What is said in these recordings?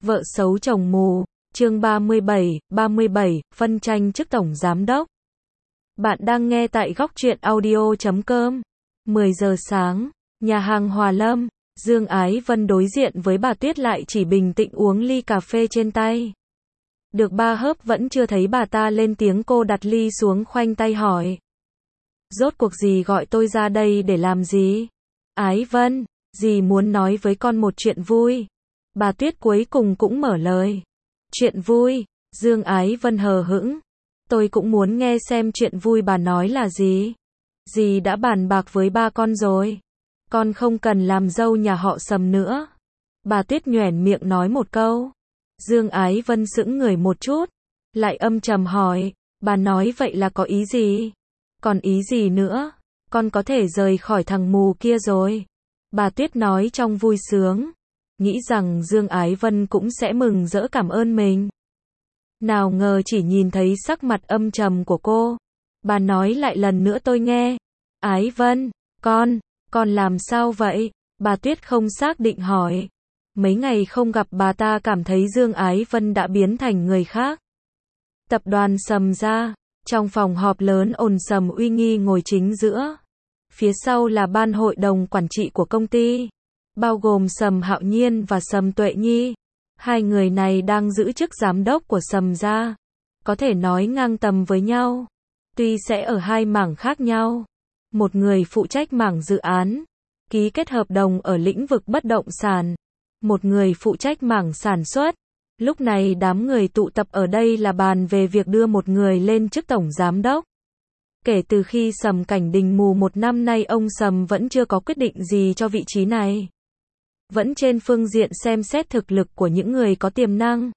Vợ xấu chồng mù, chương 37, phân tranh chức tổng giám đốc. Bạn đang nghe tại góc truyện audio.com. 10 giờ sáng, nhà hàng Hòa Lâm, Dương Ái Vân đối diện với bà Tuyết lại chỉ bình tĩnh uống ly cà phê trên tay. Được 3 hớp vẫn chưa thấy bà ta lên tiếng, cô đặt ly xuống khoanh tay hỏi. Rốt cuộc dì gọi tôi ra đây để làm gì? Ái Vân, dì muốn nói với con một chuyện vui. Bà Tuyết cuối cùng cũng mở lời. Chuyện vui? Dương Ái Vân hờ hững. Tôi cũng muốn nghe xem chuyện vui bà nói là gì. Dì đã bàn bạc với ba con rồi. Con không cần làm dâu nhà họ Sầm nữa. Bà Tuyết nhoẻn miệng nói một câu. Dương Ái Vân sững người một chút, lại âm trầm hỏi, bà nói vậy là có ý gì? Còn ý gì nữa? Con có thể rời khỏi thằng mù kia rồi. Bà Tuyết nói trong vui sướng, nghĩ rằng Dương Ái Vân cũng sẽ mừng rỡ cảm ơn mình. Nào ngờ chỉ nhìn thấy sắc mặt âm trầm của cô. Bà nói lại lần nữa tôi nghe. Ái Vân, con làm sao vậy? Bà Tuyết không xác định hỏi. Mấy ngày không gặp bà ta cảm thấy Dương Ái Vân đã biến thành người khác. Tập đoàn Sầm ra, trong phòng họp lớn ồn Sầm uy nghi ngồi chính giữa. Phía sau là ban hội đồng quản trị của công ty, bao gồm Sầm Hạo Nhiên và Sầm Tuệ Nhi. Hai người này đang giữ chức giám đốc của Sầm ra, có thể nói ngang tầm với nhau, tuy sẽ ở hai mảng khác nhau. Một người phụ trách mảng dự án, ký kết hợp đồng ở lĩnh vực bất động sản. Một người phụ trách mảng sản xuất. Lúc này đám người tụ tập ở đây là bàn về việc đưa một người lên chức tổng giám đốc. Kể từ khi Sầm Cảnh Đình mù 1 năm nay, ông Sầm vẫn chưa có quyết định gì cho vị trí này. Vẫn trên phương diện xem xét thực lực của những người có tiềm năng.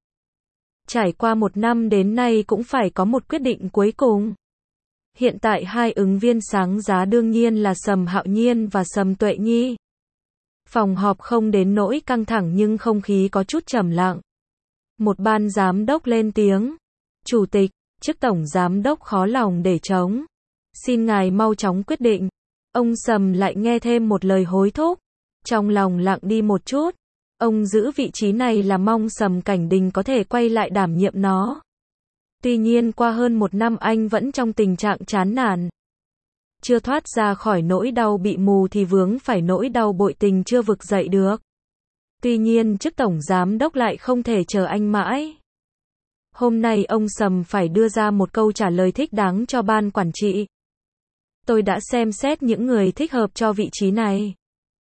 Trải qua 1 năm đến nay cũng phải có một quyết định cuối cùng. Hiện tại hai ứng viên sáng giá đương nhiên là Sầm Hạo Nhiên và Sầm Tuệ Nhi. Phòng họp không đến nỗi căng thẳng nhưng không khí có chút trầm lặng. Một ban giám đốc lên tiếng. Chủ tịch, chức tổng giám đốc khó lòng để trống. Xin ngài mau chóng quyết định. Ông Sầm lại nghe thêm một lời hối thúc. Trong lòng lặng đi một chút. Ông giữ vị trí này là mong Sầm Cảnh Đình có thể quay lại đảm nhiệm nó. Tuy nhiên qua hơn 1 năm anh vẫn trong tình trạng chán nản. Chưa thoát ra khỏi nỗi đau bị mù thì vướng phải nỗi đau bội tình chưa vực dậy được. Tuy nhiên chức tổng giám đốc lại không thể chờ anh mãi. Hôm nay ông Sầm phải đưa ra một câu trả lời thích đáng cho ban quản trị. Tôi đã xem xét những người thích hợp cho vị trí này.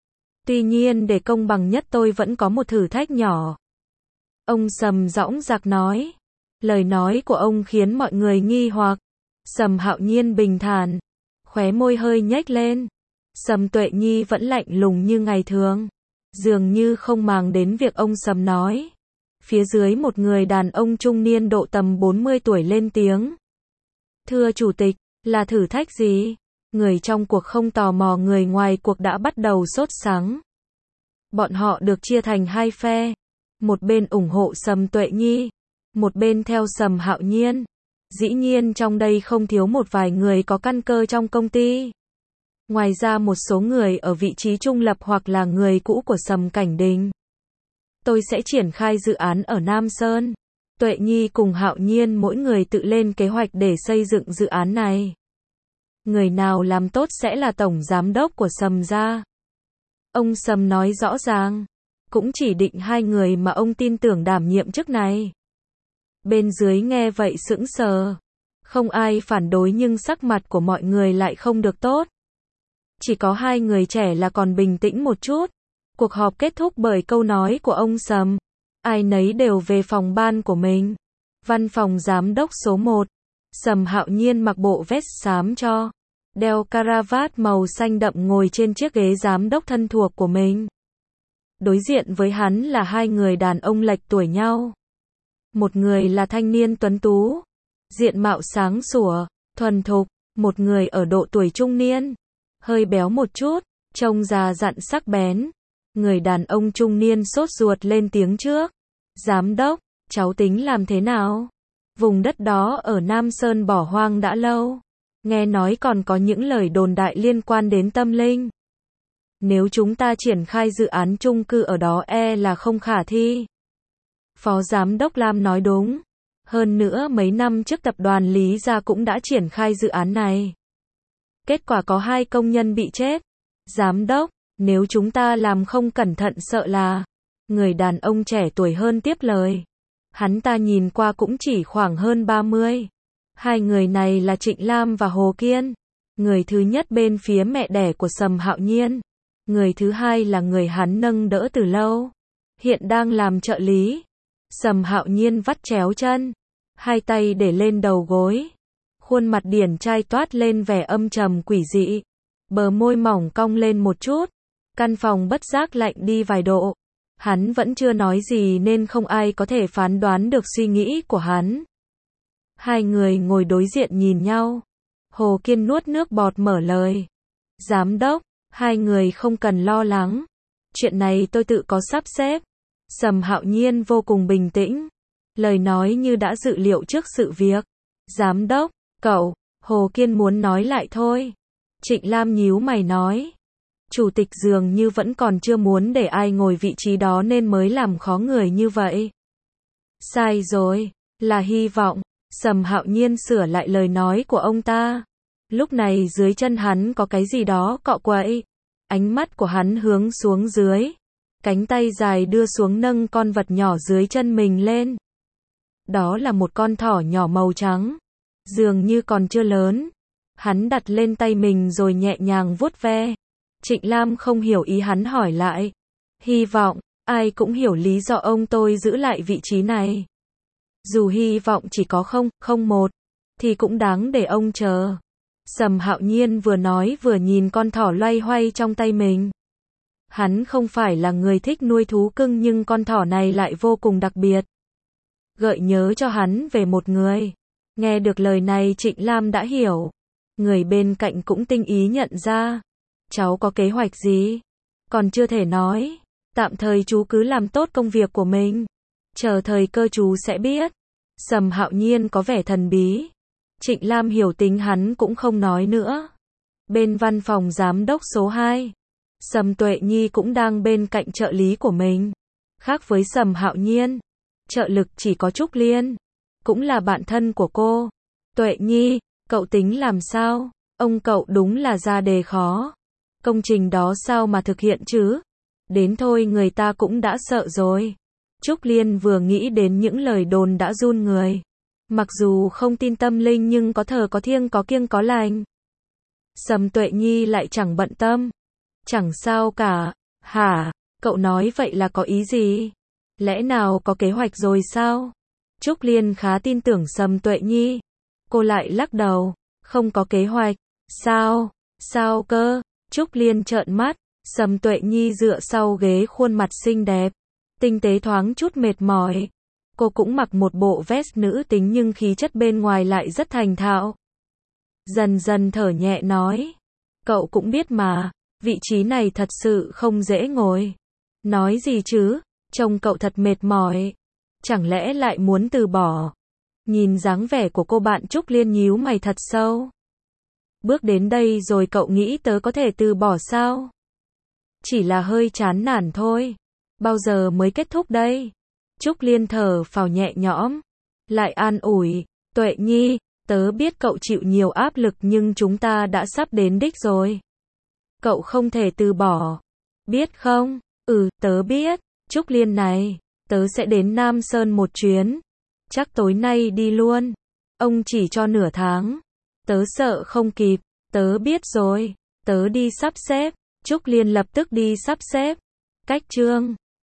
Tuy nhiên để công bằng nhất tôi vẫn có một thử thách nhỏ. Ông Sầm dõng dạc nói. Lời nói của ông khiến mọi người nghi hoặc. Sầm Hạo Nhiên bình thản, khóe môi hơi nhếch lên. Sầm Tuệ Nhi vẫn lạnh lùng như ngày thường, dường như không màng đến việc ông Sầm nói. Phía dưới một người đàn ông trung niên độ tầm 40 tuổi lên tiếng. Thưa chủ tịch, là thử thách gì? Người trong cuộc không tò mò, người ngoài cuộc đã bắt đầu sốt sắng. Bọn họ được chia thành hai phe. Một bên ủng hộ Sầm Tuệ Nhi, một bên theo Sầm Hạo Nhiên. Dĩ nhiên trong đây không thiếu một vài người có căn cơ trong công ty. Ngoài ra một số người ở vị trí trung lập hoặc là người cũ của Sầm Cảnh Đình. Tôi sẽ triển khai dự án ở Nam Sơn. Tuệ Nhi cùng Hạo Nhiên mỗi người tự lên kế hoạch để xây dựng dự án này. Người nào làm tốt sẽ là tổng giám đốc của Sầm ra. Ông Sầm nói rõ ràng. Cũng chỉ định 2 người mà ông tin tưởng đảm nhiệm chức này. Bên dưới nghe vậy sững sờ. Không ai phản đối nhưng sắc mặt của mọi người lại không được tốt. Chỉ có 2 người trẻ là còn bình tĩnh một chút. Cuộc họp kết thúc bởi câu nói của ông Sầm. Ai nấy đều về phòng ban của mình. Văn phòng giám đốc số 1. Sầm Hạo Nhiên mặc bộ vest xám cho, đeo caravat màu xanh đậm ngồi trên chiếc ghế giám đốc thân thuộc của mình. Đối diện với hắn là 2 người đàn ông lệch tuổi nhau. Một người là thanh niên tuấn tú, diện mạo sáng sủa, thuần thục. Một người ở độ tuổi trung niên, hơi béo một chút, trông già dặn sắc bén. Người đàn ông trung niên sốt ruột lên tiếng trước. Giám đốc, cháu tính làm thế nào? Vùng đất đó ở Nam Sơn bỏ hoang đã lâu. Nghe nói còn có những lời đồn đại liên quan đến tâm linh. Nếu chúng ta triển khai dự án chung cư ở đó là không khả thi. Phó Giám đốc Lam nói đúng. Hơn nữa mấy năm trước tập đoàn Lý Gia cũng đã triển khai dự án này. Kết quả có 2 công nhân bị chết. Giám đốc, nếu chúng ta làm không cẩn thận sợ là... Người đàn ông trẻ tuổi hơn tiếp lời. Hắn ta nhìn qua cũng chỉ khoảng hơn 30. 2 người này là Trịnh Lam và Hồ Kiên. Người thứ nhất bên phía mẹ đẻ của Sầm Hạo Nhiên. Người thứ hai là người hắn nâng đỡ từ lâu. Hiện đang làm trợ lý. Sầm Hạo Nhiên vắt chéo chân. 2 tay để lên đầu gối. Khuôn mặt điển trai toát lên vẻ âm trầm quỷ dị. Bờ môi mỏng cong lên một chút. Căn phòng bất giác lạnh đi vài độ. Hắn vẫn chưa nói gì nên không ai có thể phán đoán được suy nghĩ của hắn. 2 người ngồi đối diện nhìn nhau. Hồ Kiên nuốt nước bọt mở lời. Giám đốc, 2 người không cần lo lắng. Chuyện này tôi tự có sắp xếp. Sầm Hạo Nhiên vô cùng bình tĩnh. Lời nói như đã dự liệu trước sự việc. Giám đốc, cậu, Hồ Kiên muốn nói lại thôi. Trịnh Lam nhíu mày nói. Chủ tịch dường như vẫn còn chưa muốn để ai ngồi vị trí đó nên mới làm khó người như vậy. Sai rồi, là hy vọng. Sầm Hạo Nhiên sửa lại lời nói của ông ta. Lúc này dưới chân hắn có cái gì đó cọ quậy. Ánh mắt của hắn hướng xuống dưới. Cánh tay dài đưa xuống nâng con vật nhỏ dưới chân mình lên. Đó là một con thỏ nhỏ màu trắng. Dường như còn chưa lớn. Hắn đặt lên tay mình rồi nhẹ nhàng vuốt ve. Trịnh Lam không hiểu ý hắn hỏi lại. Hy vọng, ai cũng hiểu lý do ông tôi giữ lại vị trí này. Dù hy vọng chỉ có 001, thì cũng đáng để ông chờ. Sầm Hạo Nhiên vừa nói vừa nhìn con thỏ loay hoay trong tay mình. Hắn không phải là người thích nuôi thú cưng nhưng con thỏ này lại vô cùng đặc biệt. Gợi nhớ cho hắn về một người. Nghe được lời này Trịnh Lam đã hiểu. Người bên cạnh cũng tinh ý nhận ra. Cháu có kế hoạch gì? Còn chưa thể nói. Tạm thời chú cứ làm tốt công việc của mình. Chờ thời cơ chú sẽ biết. Sầm Hạo Nhiên có vẻ thần bí. Trịnh Lam hiểu tính hắn cũng không nói nữa. Bên văn phòng giám đốc số 2. Sầm Tuệ Nhi cũng đang bên cạnh trợ lý của mình. Khác với Sầm Hạo Nhiên, trợ lực chỉ có Trúc Liên. Cũng là bạn thân của cô. Tuệ Nhi, cậu tính làm sao? Ông cậu đúng là ra đề khó. Công trình đó sao mà thực hiện chứ? Đến thôi người ta cũng đã sợ rồi. Trúc Liên vừa nghĩ đến những lời đồn đã run người. Mặc dù không tin tâm linh nhưng có thờ có thiêng có kiêng có lành. Sầm Tuệ Nhi lại chẳng bận tâm. Chẳng sao cả. Hả? Cậu nói vậy là có ý gì? Lẽ nào có kế hoạch rồi sao? Trúc Liên khá tin tưởng Sầm Tuệ Nhi. Cô lại lắc đầu. Không có kế hoạch. Sao? Sao cơ? Trúc Liên trợn mắt. Sầm Tuệ Nhi dựa sau ghế khuôn mặt xinh đẹp. Tinh tế thoáng chút mệt mỏi. Cô cũng mặc một bộ vest nữ tính nhưng khí chất bên ngoài lại rất thành thạo. Dần dần thở nhẹ nói. Cậu cũng biết mà, vị trí này thật sự không dễ ngồi. Nói gì chứ, trông cậu thật mệt mỏi. Chẳng lẽ lại muốn từ bỏ? Nhìn dáng vẻ của cô bạn Trúc Liên nhíu mày thật sâu. Bước đến đây rồi cậu nghĩ tớ có thể từ bỏ sao? Chỉ là hơi chán nản thôi. Bao giờ mới kết thúc đây? Trúc Liên thở phào nhẹ nhõm. Lại an ủi. Tuệ Nhi, tớ biết cậu chịu nhiều áp lực nhưng chúng ta đã sắp đến đích rồi. Cậu không thể từ bỏ. Biết không? Tớ biết. Trúc Liên này, tớ sẽ đến Nam Sơn một chuyến. Chắc tối nay đi luôn. Ông chỉ cho nửa tháng. Tớ sợ không kịp. Tớ biết rồi. Tớ đi sắp xếp. Trúc Liên lập tức đi sắp xếp. Cách chương